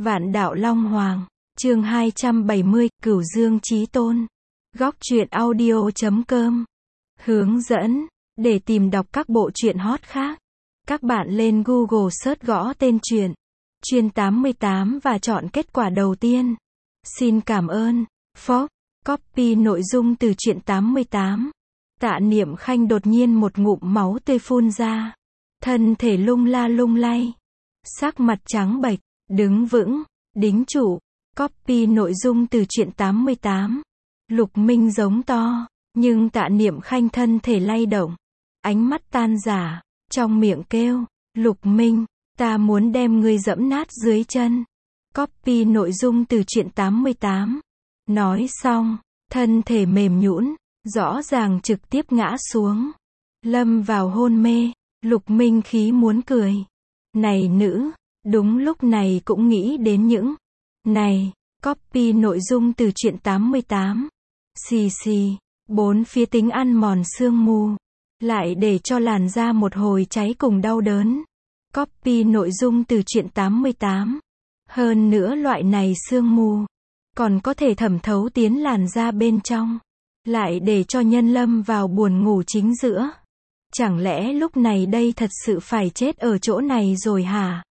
Vạn đạo Long Hoàng, chương 270, Cửu Dương Chí Tôn. Góc truyện audio.com. Hướng dẫn, để tìm đọc các bộ truyện hot khác. Các bạn lên Google search gõ tên truyện, Chuyên 88 và chọn kết quả đầu tiên. Xin cảm ơn. Phốc, copy nội dung từ truyện 88. Tạ Niệm Khanh đột nhiên một ngụm máu tươi phun ra. Thân thể lung la lung lay. Sắc mặt trắng bệch, đứng vững, đính trụ. Copy nội dung từ truyện 88. Lục Minh giống to, nhưng Tạ Niệm Khanh thân thể lay động. Ánh mắt tan rã, trong miệng kêu, Lục Minh, ta muốn đem ngươi dẫm nát dưới chân. Copy nội dung từ truyện 88. Nói xong, thân thể mềm nhũn, rõ ràng trực tiếp ngã xuống. Lâm vào hôn mê, Lục Minh khí muốn cười. Này nữ, đúng lúc này cũng nghĩ đến những này. Copy nội dung từ truyện 88. Xì xì, bốn phía tính ăn mòn sương mù, lại để cho làn da một hồi cháy cùng đau đớn. Copy nội dung từ truyện 88. Hơn nữa loại này sương mù còn có thể thẩm thấu tiến làn da bên trong, lại để cho nhân lâm vào buồn ngủ chính giữa. Chẳng lẽ lúc này đây thật sự phải chết ở chỗ này rồi hả?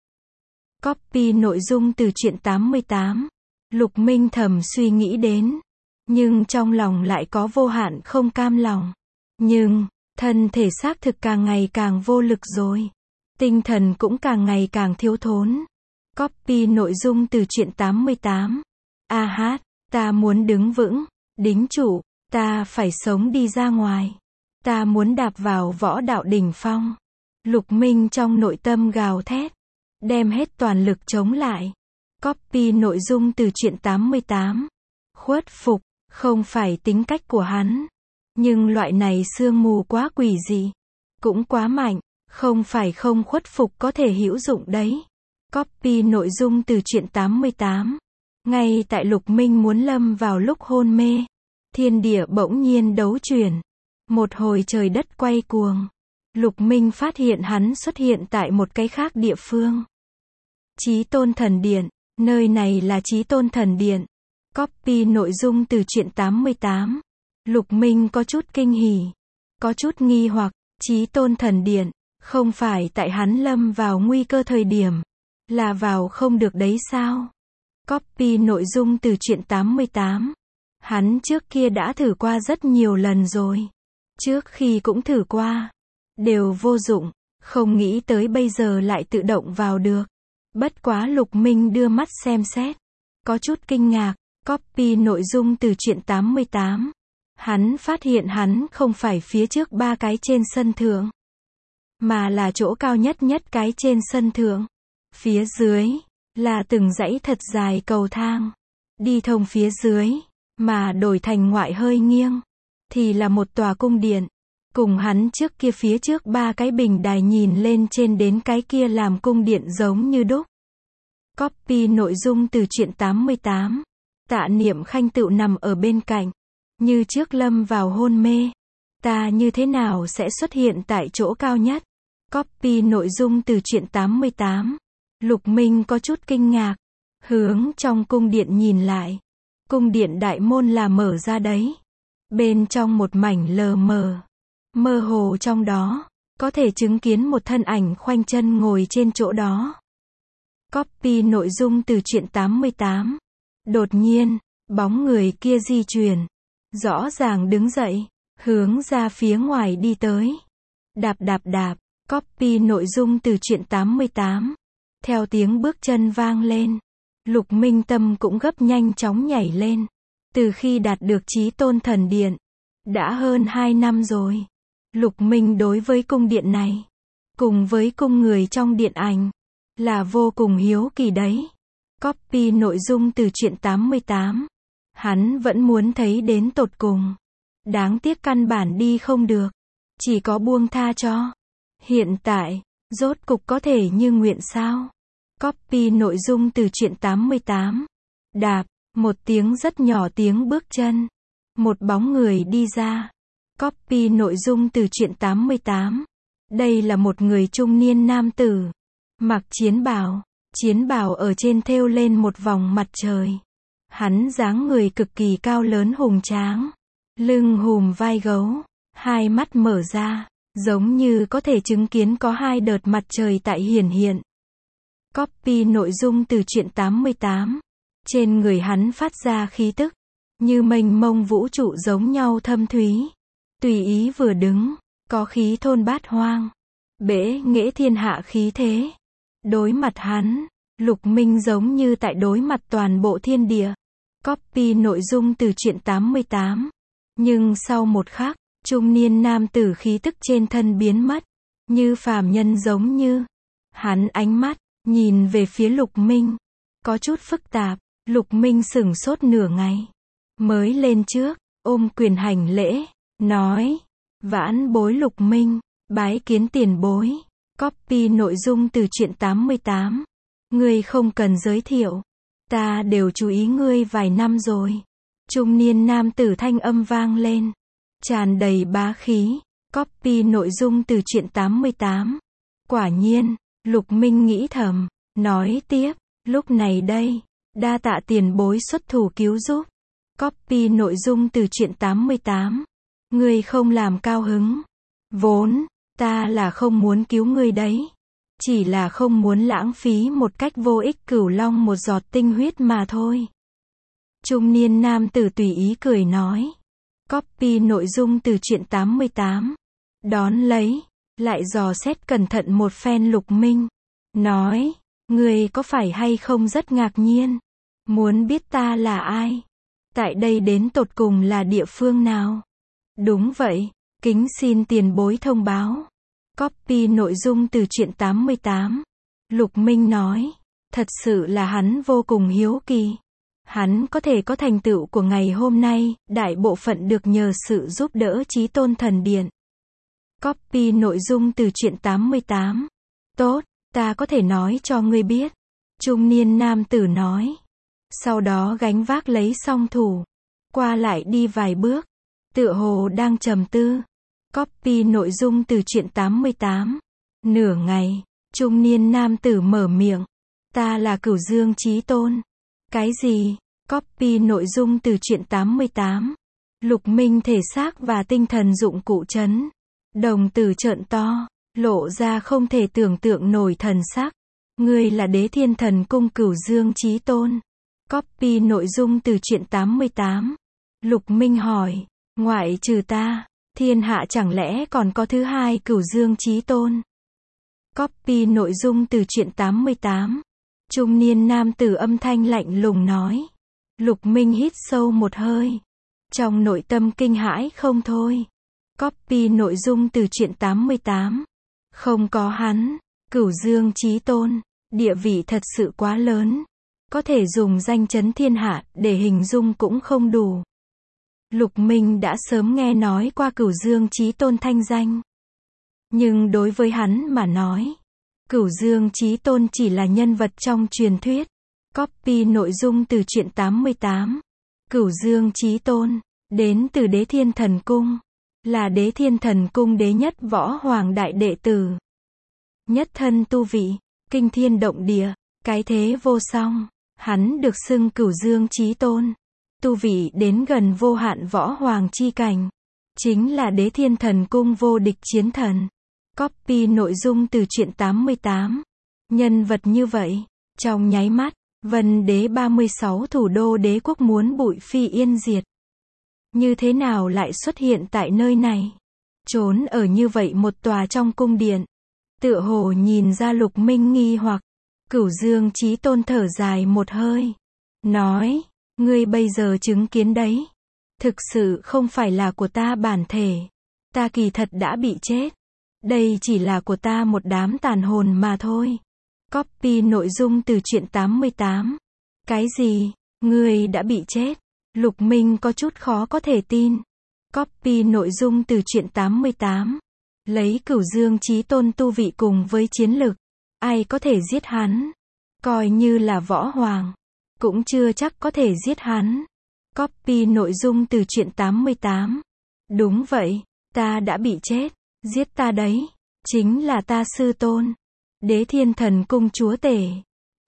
Copy nội dung từ truyện 88. Lục Minh thầm suy nghĩ đến, nhưng trong lòng lại có vô hạn không cam lòng. Nhưng, thân thể xác thực càng ngày càng vô lực rồi. Tinh thần cũng càng ngày càng thiếu thốn. Copy nội dung từ truyện 88. A hát, ta muốn đứng vững, đính trụ, ta phải sống đi ra ngoài. Ta muốn đạp vào võ đạo đỉnh phong. Lục Minh trong nội tâm gào thét, đem hết toàn lực chống lại. Copy nội dung từ truyện 88. Khuất phục, không phải tính cách của hắn. Nhưng loại này sương mù quá quỷ dị, cũng quá mạnh, không phải không khuất phục có thể hữu dụng đấy. Copy nội dung từ truyện 88. Ngay tại Lục Minh muốn lâm vào lúc hôn mê, thiên địa bỗng nhiên đấu chuyển. Một hồi trời đất quay cuồng. Lục Minh phát hiện hắn xuất hiện tại một cái khác địa phương. Chí Tôn Thần Điện, nơi này là Chí Tôn Thần Điện. Copy nội dung từ truyện 88. Lục Minh có chút kinh hỉ, có chút nghi hoặc, Chí Tôn Thần Điện, không phải tại hắn lâm vào nguy cơ thời điểm, là vào không được đấy sao? Copy nội dung từ truyện 88. Hắn trước kia đã thử qua rất nhiều lần rồi. Trước khi cũng thử qua, đều vô dụng, không nghĩ tới bây giờ lại tự động vào được. Bất quá Lục Minh đưa mắt xem xét, có chút kinh ngạc. Copy nội dung từ truyện 88. Hắn phát hiện hắn không phải phía trước ba cái trên sân thượng, mà là chỗ cao nhất cái trên sân thượng. Phía dưới là từng dãy thật dài cầu thang, đi thông phía dưới, mà đổi thành ngoại hơi nghiêng, thì là một tòa cung điện. Cùng hắn trước kia phía trước ba cái bình đài nhìn lên trên đến cái kia làm cung điện giống như đúc. Copy nội dung từ truyện 88. Tạ Niệm Khanh tựu nằm ở bên cạnh, như trước lâm vào hôn mê. Ta như thế nào sẽ xuất hiện tại chỗ cao nhất? Copy nội dung từ truyện 88. Lục Minh có chút kinh ngạc, hướng trong cung điện nhìn lại. Cung điện đại môn là mở ra đấy. Bên trong một mảnh lờ mờ, mơ hồ trong đó, có thể chứng kiến một thân ảnh khoanh chân ngồi trên chỗ đó. Copy nội dung từ truyện 88. Đột nhiên, bóng người kia di chuyển, rõ ràng đứng dậy, hướng ra phía ngoài đi tới. Đạp đạp đạp. Copy nội dung từ truyện 88. Theo tiếng bước chân vang lên, Lục Minh tâm cũng gấp nhanh chóng nhảy lên. Từ khi đạt được Chí Tôn Thần Điện, đã hơn 2 năm rồi. Lục Minh đối với cung điện này, cùng với cung người trong điện ảnh, là vô cùng hiếu kỳ đấy. Copy nội dung từ truyện 88. Hắn vẫn muốn thấy đến tột cùng. Đáng tiếc căn bản đi không được. Chỉ có buông tha cho. Hiện tại, rốt cục có thể như nguyện sao? Copy nội dung từ truyện 88. Đạp, một tiếng rất nhỏ tiếng bước chân. Một bóng người đi ra. Copy nội dung từ truyện 88. Đây là một người trung niên nam tử, mặc chiến bào, Chiến bào ở trên thêu lên một vòng mặt trời. Hắn dáng người cực kỳ cao lớn hùng tráng. Lưng hùm vai gấu. Hai mắt mở ra. Giống như có thể chứng kiến có hai đợt mặt trời tại hiển hiện. Copy nội dung từ truyện 88. Trên người hắn phát ra khí tức. Như mênh mông vũ trụ giống nhau thâm thúy. Tùy ý vừa đứng. Có khí thôn bát hoang. Bẽ nghễ thiên hạ khí thế. Đối mặt hắn. Lục Minh giống như tại đối mặt toàn bộ thiên địa. Copy nội dung từ truyện 88. Nhưng sau một khắc, trung niên nam tử khí tức trên thân biến mất. Như phàm nhân giống như. Hắn ánh mắt, nhìn về phía Lục Minh. Có chút phức tạp, Lục Minh sửng sốt nửa ngày. Mới lên trước, ôm quyền hành lễ, nói. Vãn bối Lục Minh, bái kiến tiền bối. Copy nội dung từ truyện 88. Ngươi không cần giới thiệu. Ta đều chú ý ngươi vài năm rồi. Trung niên nam tử thanh âm vang lên. Tràn đầy bá khí. Copy nội dung từ truyện 88. Quả nhiên, Lục Minh nghĩ thầm, nói tiếp, lúc này đây, đa tạ tiền bối xuất thủ cứu giúp. Copy nội dung từ truyện 88. Ngươi không làm cao hứng. Vốn, ta là không muốn cứu ngươi đấy. Chỉ là không muốn lãng phí một cách vô ích Cửu Long một giọt tinh huyết mà thôi. Trung niên nam tử tùy ý cười nói. Copy nội dung từ truyện 88. Đón lấy, lại dò xét cẩn thận một phen Lục Minh. Nói, ngươi có phải hay không rất ngạc nhiên. Muốn biết ta là ai? Tại đây đến tột cùng là địa phương nào? Đúng vậy, kính xin tiền bối thông báo. Copy nội dung từ truyện 88. Lục Minh nói, thật sự là hắn vô cùng hiếu kỳ. Hắn có thể có thành tựu của ngày hôm nay, đại bộ phận được nhờ sự giúp đỡ Chí Tôn Thần Điện. Copy nội dung từ truyện 88. Tốt, ta có thể nói cho ngươi biết. Trung niên nam tử nói. Sau đó gánh vác lấy song thủ. Qua lại đi vài bước. Tựa hồ đang trầm tư. Copy nội dung từ truyện 88. Nửa ngày, trung niên nam tử mở miệng. Ta là Cửu Dương Chí Tôn. Cái gì? Copy nội dung từ truyện 88. Lục Minh thể xác và tinh thần dụng cụ chấn. Đồng tử trợn to, lộ ra không thể tưởng tượng nổi thần sắc. Ngươi là Đế Thiên Thần Cung Cửu Dương Chí Tôn. Copy nội dung từ truyện 88. Lục Minh hỏi, ngoại trừ ta, thiên hạ chẳng lẽ còn có thứ hai Cửu Dương Chí Tôn? Copy nội dung từ truyện 88. Trung niên nam tử âm thanh lạnh lùng nói. Lục Minh hít sâu một hơi. Trong nội tâm kinh hãi không thôi. Copy nội dung từ truyện 88. Không có hắn, Cửu Dương Chí Tôn, địa vị thật sự quá lớn. Có thể dùng danh chấn thiên hạ để hình dung cũng không đủ. Lục Minh đã sớm nghe nói qua Cửu Dương Chí Tôn thanh danh. Nhưng đối với hắn mà nói, Cửu Dương Chí Tôn chỉ là nhân vật trong truyền thuyết. Copy nội dung từ truyện 88. Cửu Dương Chí Tôn, đến từ Đế Thiên Thần Cung. Là Đế Thiên Thần Cung đế nhất võ hoàng đại đệ tử. Nhất thân tu vị, kinh thiên động địa, cái thế vô song. Hắn được xưng Cửu Dương Chí Tôn. Tu vị đến gần vô hạn võ hoàng chi cảnh. Chính là Đế Thiên Thần Cung vô địch chiến thần. Copy nội dung từ truyện 88. Nhân vật như vậy, trong nháy mắt, Vân Đế 36 thủ đô đế quốc muốn bụi phi yên diệt. Như thế nào lại xuất hiện tại nơi này? Trốn ở như vậy một tòa trong cung điện. Tựa hồ nhìn ra Lục Minh nghi hoặc. Cửu Dương Chí Tôn thở dài một hơi. Nói, ngươi bây giờ chứng kiến đấy. Thực sự không phải là của ta bản thể. Ta kỳ thật đã bị chết. Đây chỉ là của ta một đám tàn hồn mà thôi. Copy nội dung từ truyện 88. Cái gì? Ngươi đã bị chết? Lục Minh có chút khó có thể tin. Copy nội dung từ truyện 88. Lấy Cửu Dương Chí Tôn tu vị cùng với chiến lực, ai có thể giết hắn? Coi như là võ hoàng, cũng chưa chắc có thể giết hắn. Copy nội dung từ truyện 88. Đúng vậy, ta đã bị chết. Giết ta đấy, chính là ta sư tôn. Đế Thiên Thần Cung chúa tể.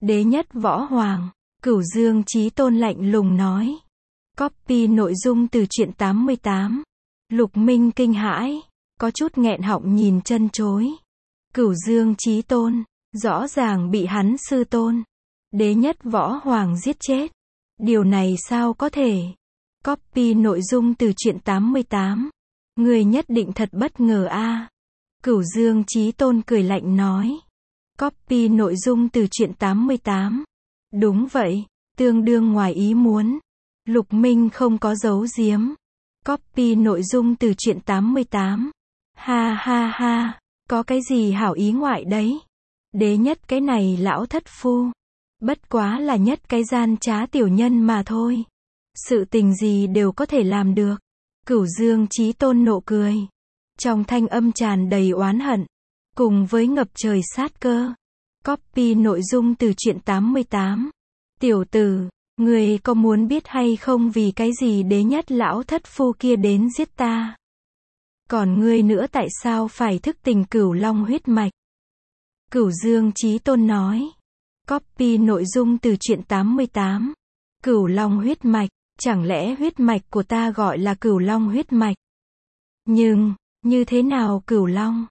Đế nhất võ hoàng, Cửu Dương Chí Tôn lạnh lùng nói. Copy nội dung từ truyện 88. Lục Minh kinh hãi, có chút nghẹn họng nhìn chân chối. Cửu Dương Chí Tôn, rõ ràng bị hắn sư tôn, đế nhất võ hoàng giết chết. Điều này sao có thể? Copy nội dung từ truyện 88. Người nhất định thật bất ngờ a. Cửu Dương Chí Tôn cười lạnh nói. Copy nội dung từ truyện 88. Đúng vậy, tương đương ngoài ý muốn. Lục Minh không có giấu giếm. Copy nội dung từ truyện 88. Ha ha ha, có cái gì hảo ý ngoại đấy? Đế nhất cái này lão thất phu. Bất quá là nhất cái gian trá tiểu nhân mà thôi. Sự tình gì đều có thể làm được. Cửu Dương Chí Tôn nộ cười. Trong thanh âm tràn đầy oán hận. Cùng với ngập trời sát cơ. Copy nội dung từ truyện 88. Tiểu tử, người có muốn biết hay không vì cái gì đế nhất lão thất phu kia đến giết ta? Còn ngươi nữa tại sao phải thức tỉnh cửu long huyết mạch? Cửu Dương Chí Tôn nói. Copy nội dung từ truyện 88. Cửu long huyết mạch, chẳng lẽ huyết mạch của ta gọi là cửu long huyết mạch? Nhưng, như thế nào cửu long?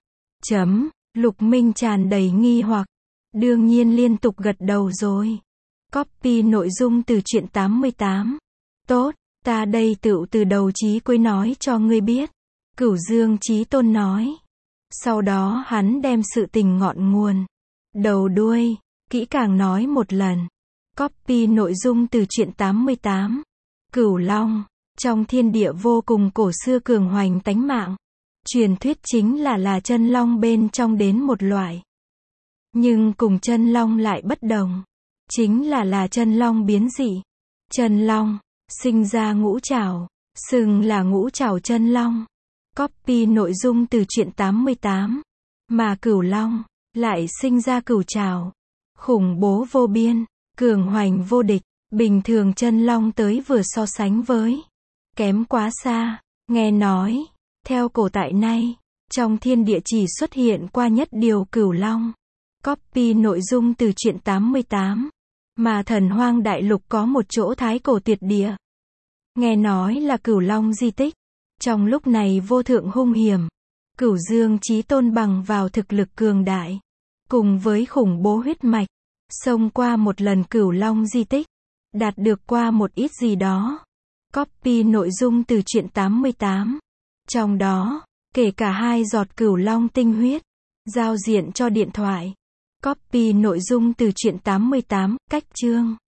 Lục Minh tràn đầy nghi hoặc. Đương nhiên liên tục gật đầu rồi. Copy nội dung từ truyện 88. Tốt, ta đây tựu từ đầu chí cuối nói cho ngươi biết. Cửu Dương Chí Tôn nói. Sau đó hắn đem sự tình ngọn nguồn, đầu đuôi, kỹ càng nói một lần. Copy nội dung từ truyện 88. Cửu long, trong thiên địa vô cùng cổ xưa cường hoành tánh mạng. Truyền thuyết chính là chân long bên trong đến một loại. Nhưng cùng chân long lại bất đồng. Chính là chân long biến dị. Chân long, sinh ra ngũ trảo, xưng là ngũ trảo chân long. Copy nội dung từ truyện 88. Mà cửu long, lại sinh ra cửu trảo. Khủng bố vô biên, cường hoành vô địch. Bình thường chân long tới vừa so sánh với. Kém quá xa. Nghe nói, theo cổ tại nay, trong thiên địa chỉ xuất hiện qua nhất điều cửu long. Copy nội dung từ truyện 88. Mà thần hoang đại lục có một chỗ thái cổ tuyệt địa. Nghe nói là cửu long di tích. Trong lúc này vô thượng hung hiểm. Cửu Dương Chí Tôn bằng vào thực lực cường đại. Cùng với khủng bố huyết mạch. Xông qua một lần cửu long di tích. Đạt được qua một ít gì đó. Copy nội dung từ truyện 88. Trong đó, kể cả 2 giọt cửu long tinh huyết. Giao diện cho điện thoại. Copy nội dung từ truyện 88, cách chương.